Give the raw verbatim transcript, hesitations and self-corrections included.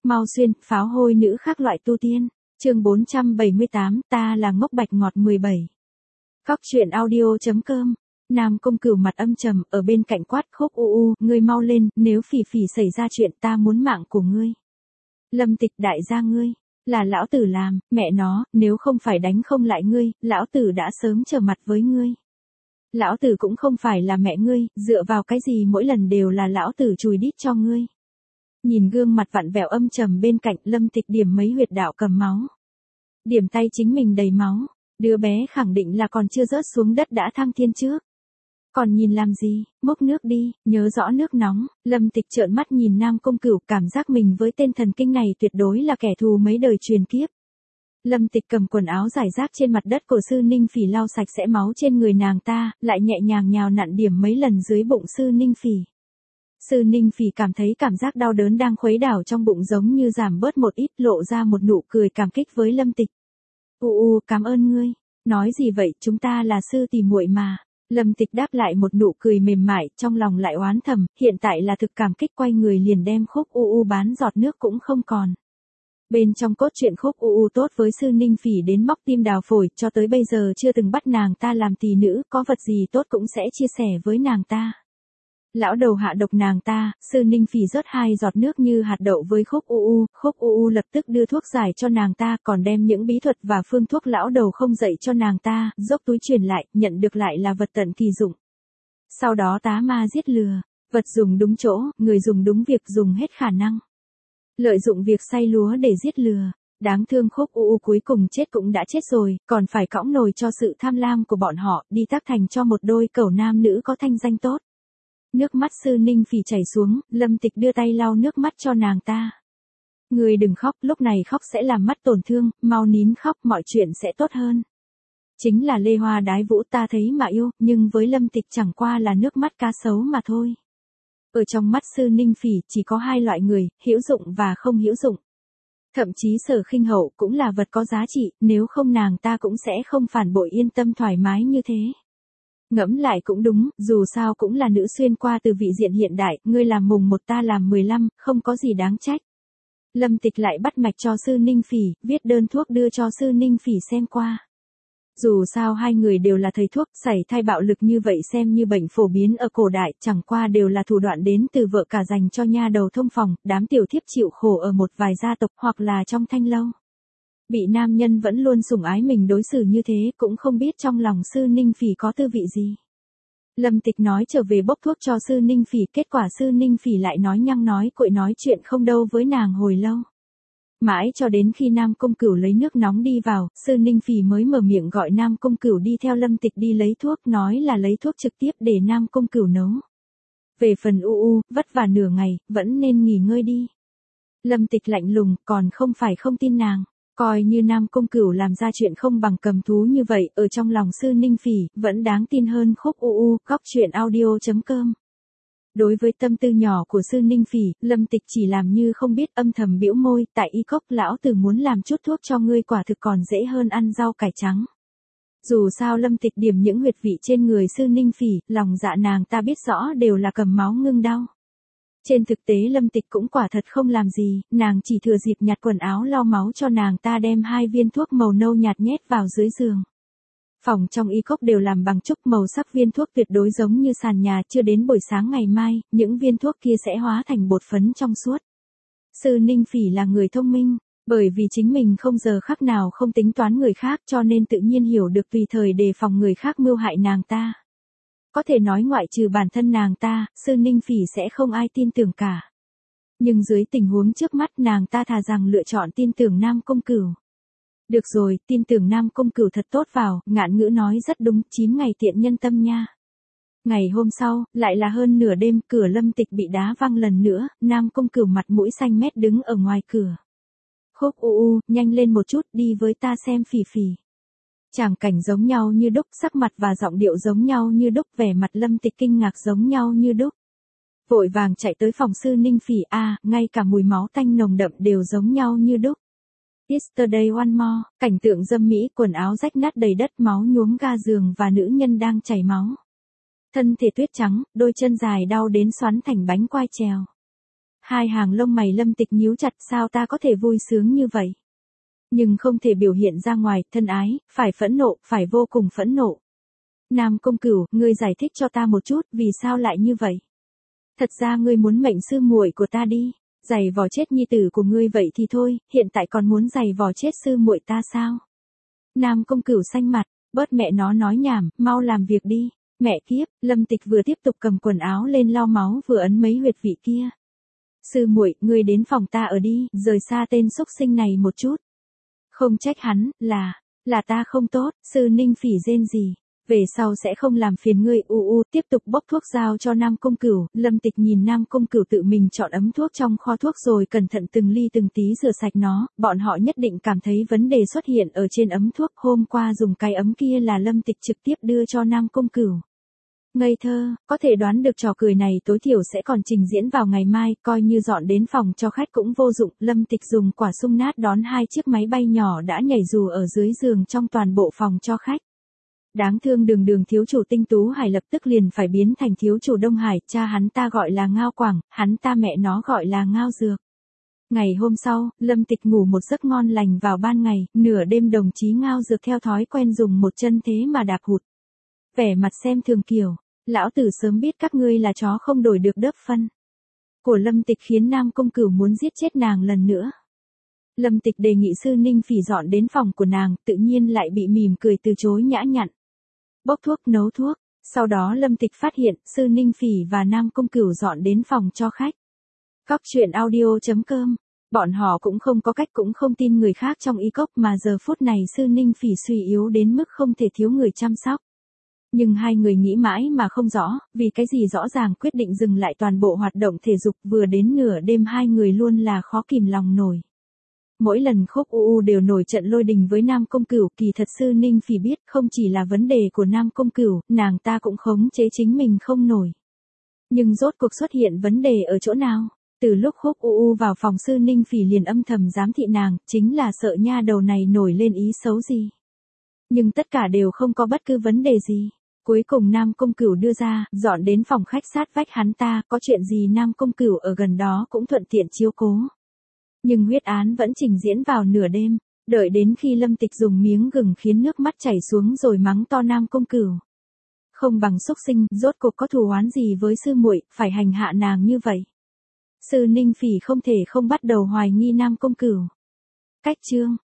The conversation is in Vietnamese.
Mau xuyên, pháo hôi nữ khác loại tu tiên. Chương bốn trăm bảy mươi tám, ta là ngốc bạch ngọt mười bảy. Cóc truyện audio.com. Nam Cung Cửu mặt âm trầm, ở bên cạnh quát Khúc U U, ngươi mau lên, nếu Phỉ Phỉ xảy ra chuyện ta muốn mạng của ngươi. Lâm Tịch đại gia ngươi, là lão tử làm, mẹ nó, nếu không phải đánh không lại ngươi, lão tử đã sớm trở mặt với ngươi. Lão tử cũng không phải là mẹ ngươi, dựa vào cái gì mỗi lần đều là lão tử chùi đít cho ngươi. Nhìn gương mặt vặn vẹo âm trầm bên cạnh, Lâm Tịch điểm mấy huyệt đạo cầm máu. Điểm tay chính mình đầy máu, đứa bé khẳng định là còn chưa rớt xuống đất đã thăng thiên trước. Còn nhìn làm gì, múc nước đi, nhớ rõ nước nóng. Lâm Tịch trợn mắt nhìn Nam Cung Cửu, cảm giác mình với tên thần kinh này tuyệt đối là kẻ thù mấy đời truyền kiếp. Lâm Tịch cầm quần áo rải rác trên mặt đất của Sư Ninh Phỉ lau sạch sẽ máu trên người nàng ta, lại nhẹ nhàng nhào nặn điểm mấy lần dưới bụng Sư Ninh Phỉ. Sư Ninh Phỉ cảm thấy cảm giác đau đớn đang khuấy đảo trong bụng giống như giảm bớt một ít, lộ ra một nụ cười cảm kích với Lâm Tịch. U u, cảm ơn ngươi. Nói gì vậy, chúng ta là sư tỷ muội mà. Lâm Tịch đáp lại một nụ cười mềm mại, trong lòng lại oán thầm, hiện tại là thực cảm kích, quay người liền đem Khúc U U bán giọt nước cũng không còn. Bên trong cốt truyện Khúc U U tốt với Sư Ninh Phỉ đến móc tim đào phổi, cho tới bây giờ chưa từng bắt nàng ta làm tỳ nữ, có vật gì tốt cũng sẽ chia sẻ với nàng ta. Lão đầu hạ độc nàng ta, Sư Ninh Phỉ rớt hai giọt nước như hạt đậu với Khúc U U, Khúc U U lập tức đưa thuốc giải cho nàng ta, còn đem những bí thuật và phương thuốc lão đầu không dạy cho nàng ta, dốc túi truyền lại, nhận được lại là vật tận kỳ dụng. Sau đó tá ma giết lừa, vật dùng đúng chỗ, người dùng đúng việc, dùng hết khả năng. Lợi dụng việc xay lúa để giết lừa. Đáng thương Khúc U U cuối cùng chết cũng đã chết rồi, còn phải cõng nồi cho sự tham lam của bọn họ, đi tác thành cho một đôi cẩu nam nữ có thanh danh tốt. Nước mắt Sư Ninh Phỉ chảy xuống, Lâm Tịch đưa tay lau nước mắt cho nàng ta. Người đừng khóc, lúc này khóc sẽ làm mắt tổn thương, mau nín khóc, mọi chuyện sẽ tốt hơn. Chính là lê hoa đái vũ ta thấy mà yêu, nhưng với Lâm Tịch chẳng qua là nước mắt cá sấu mà thôi. Ở trong mắt Sư Ninh Phỉ chỉ có hai loại người, hữu dụng và không hữu dụng. Thậm chí Sở Khinh Hậu cũng là vật có giá trị, nếu không nàng ta cũng sẽ không phản bội yên tâm thoải mái như thế. Ngẫm lại cũng đúng, dù sao cũng là nữ xuyên qua từ vị diện hiện đại, ngươi làm mùng một ta làm mười lăm, không có gì đáng trách. Lâm Tịch lại bắt mạch cho Sư Ninh Phỉ, viết đơn thuốc đưa cho Sư Ninh Phỉ xem qua. Dù sao hai người đều là thầy thuốc, sảy thai bạo lực như vậy xem như bệnh phổ biến ở cổ đại, chẳng qua đều là thủ đoạn đến từ vợ cả dành cho nha đầu thông phòng, đám tiểu thiếp chịu khổ ở một vài gia tộc hoặc là trong thanh lâu. Bị nam nhân vẫn luôn sủng ái mình đối xử như thế, cũng không biết trong lòng Sư Ninh Phỉ có tư vị gì. Lâm Tịch nói trở về bốc thuốc cho Sư Ninh Phỉ, kết quả Sư Ninh Phỉ lại nói nhăng nói cuội nói chuyện không đâu với nàng hồi lâu. Mãi cho đến khi Nam Cung Cửu lấy nước nóng đi vào, Sư Ninh Phỉ mới mở miệng gọi Nam Cung Cửu đi theo Lâm Tịch đi lấy thuốc, nói là lấy thuốc trực tiếp để Nam Cung Cửu nấu. Về phần U U, vất vả nửa ngày, vẫn nên nghỉ ngơi đi. Lâm Tịch lạnh lùng, còn không phải không tin nàng. Coi như Nam Cung Cửu làm ra chuyện không bằng cầm thú như vậy, ở trong lòng Sư Ninh Phỉ, vẫn đáng tin hơn Khúc U U, Cóc truyện audio.com. Đối với tâm tư nhỏ của Sư Ninh Phỉ, Lâm Tịch chỉ làm như không biết, âm thầm bĩu môi, tại y cốc lão tử muốn làm chút thuốc cho ngươi quả thực còn dễ hơn ăn rau cải trắng. Dù sao Lâm Tịch điểm những huyệt vị trên người Sư Ninh Phỉ, lòng dạ nàng ta biết rõ đều là cầm máu ngưng đau. Trên thực tế Lâm Tịch cũng quả thật không làm gì, nàng chỉ thừa dịp nhặt quần áo lau máu cho nàng ta đem hai viên thuốc màu nâu nhạt nhét vào dưới giường. Phòng trong y cốc đều làm bằng trúc, màu sắc viên thuốc tuyệt đối giống như sàn nhà, chưa đến buổi sáng ngày mai, những viên thuốc kia sẽ hóa thành bột phấn trong suốt. Sư Ninh Phỉ là người thông minh, bởi vì chính mình không giờ khắc nào không tính toán người khác cho nên tự nhiên hiểu được tùy thời đề phòng người khác mưu hại nàng ta. Có thể nói ngoại trừ bản thân nàng ta, Sư Ninh Phỉ sẽ không ai tin tưởng cả. Nhưng dưới tình huống trước mắt nàng ta thà rằng lựa chọn tin tưởng Nam Cung Cửu. Được rồi, tin tưởng Nam Cung Cửu thật tốt vào, Ngạn Ngữ nói rất đúng, chín ngày tiện nhân tâm nha. Ngày hôm sau, lại là hơn nửa đêm, cửa Lâm Tịch bị đá văng lần nữa, Nam Cung Cửu mặt mũi xanh mét đứng ở ngoài cửa. Khúc U U, nhanh lên một chút, đi với ta xem Phỉ Phỉ. Tràng cảnh giống nhau như đúc, sắc mặt và giọng điệu giống nhau như đúc, vẻ mặt Lâm Tịch kinh ngạc giống nhau như đúc. Vội vàng chạy tới phòng Sư Ninh Phỉ, a, à, ngay cả mùi máu tanh nồng đậm đều giống nhau như đúc. Yesterday one more, cảnh tượng dâm mỹ, quần áo rách nát đầy đất, máu nhuốm ga giường và nữ nhân đang chảy máu. Thân thể tuyết trắng, đôi chân dài đau đến xoắn thành bánh quai trèo. Hai hàng lông mày Lâm Tịch nhíu chặt, sao ta có thể vui sướng như vậy? Nhưng không thể biểu hiện ra ngoài, thân ái, phải phẫn nộ, phải vô cùng phẫn nộ. Nam Công Cửu, ngươi giải thích cho ta một chút, vì sao lại như vậy? Thật ra ngươi muốn mệnh sư muội của ta đi, giày vò chết nhi tử của ngươi vậy thì thôi, hiện tại còn muốn giày vò chết sư muội ta sao? Nam Công Cửu xanh mặt, bớt mẹ nó nói nhảm, mau làm việc đi. Mẹ kiếp, Lâm Tịch vừa tiếp tục cầm quần áo lên lau máu vừa ấn mấy huyệt vị kia. Sư muội, ngươi đến phòng ta ở đi, rời xa tên xúc sinh này một chút. Không trách hắn, là, là ta không tốt, sư Ninh Phỉ rên gì. Về sau sẽ không làm phiền ngươi. U u tiếp tục bốc thuốc giao cho Nam Công Cửu. Lâm Tịch nhìn Nam Công Cửu tự mình chọn ấm thuốc trong kho thuốc rồi cẩn thận từng ly từng tí rửa sạch nó. Bọn họ nhất định cảm thấy vấn đề xuất hiện ở trên ấm thuốc. Hôm qua dùng cái ấm kia là Lâm Tịch trực tiếp đưa cho Nam Công Cửu. Ngây thơ, có thể đoán được trò cười này tối thiểu sẽ còn trình diễn vào ngày mai, coi như dọn đến phòng cho khách cũng vô dụng. Lâm Tịch dùng quả sung nát đón hai chiếc máy bay nhỏ đã nhảy dù ở dưới giường trong toàn bộ phòng cho khách. Đáng thương Đường Đường thiếu chủ Tinh Tú Hải lập tức liền phải biến thành thiếu chủ Đông Hải, cha hắn ta gọi là Ngao Quảng, hắn ta mẹ nó gọi là Ngao Dược. Ngày hôm sau, Lâm Tịch ngủ một giấc ngon lành vào ban ngày, nửa đêm đồng chí Ngao Dược theo thói quen dùng một chân thế mà đạp hụt. Vẻ mặt xem thường kiểu, lão tử sớm biết các ngươi là chó không đổi được đớp phân. Của Lâm Tịch khiến Nam Công Cửu muốn giết chết nàng lần nữa. Lâm Tịch đề nghị sư Ninh Phỉ dọn đến phòng của nàng, tự nhiên lại bị mỉm cười từ chối nhã nhặn. Bốc thuốc nấu thuốc, sau đó Lâm Tịch phát hiện sư Ninh Phỉ và Nam Công Cửu dọn đến phòng cho khách. Cóc truyện audio chấm com, bọn họ cũng không có cách cũng không tin người khác trong y cốc mà giờ phút này sư Ninh Phỉ suy yếu đến mức không thể thiếu người chăm sóc. Nhưng hai người nghĩ mãi mà không rõ, vì cái gì rõ ràng quyết định dừng lại toàn bộ hoạt động thể dục vừa đến nửa đêm hai người luôn là khó kìm lòng nổi. Mỗi lần Khúc U U đều nổi trận lôi đình với Nam Công Cửu, kỳ thật sư Ninh Phỉ biết không chỉ là vấn đề của Nam Công Cửu, nàng ta cũng khống chế chính mình không nổi. Nhưng rốt cuộc xuất hiện vấn đề ở chỗ nào? Từ lúc Khúc U U vào phòng sư Ninh Phỉ liền âm thầm giám thị nàng, chính là sợ nha đầu này nổi lên ý xấu gì. Nhưng tất cả đều không có bất cứ vấn đề gì. Cuối cùng Nam Công Cửu đưa ra, dọn đến phòng khách sát vách hắn ta, có chuyện gì Nam Công Cửu ở gần đó cũng thuận tiện chiếu cố. Nhưng huyết án vẫn trình diễn vào nửa đêm, đợi đến khi Lâm Tịch dùng miếng gừng khiến nước mắt chảy xuống rồi mắng to Nam Công Cửu. Không bằng xúc sinh, rốt cuộc có thù oán gì với sư muội, phải hành hạ nàng như vậy. Sư Ninh Phỉ không thể không bắt đầu hoài nghi Nam Công Cửu. Cách chương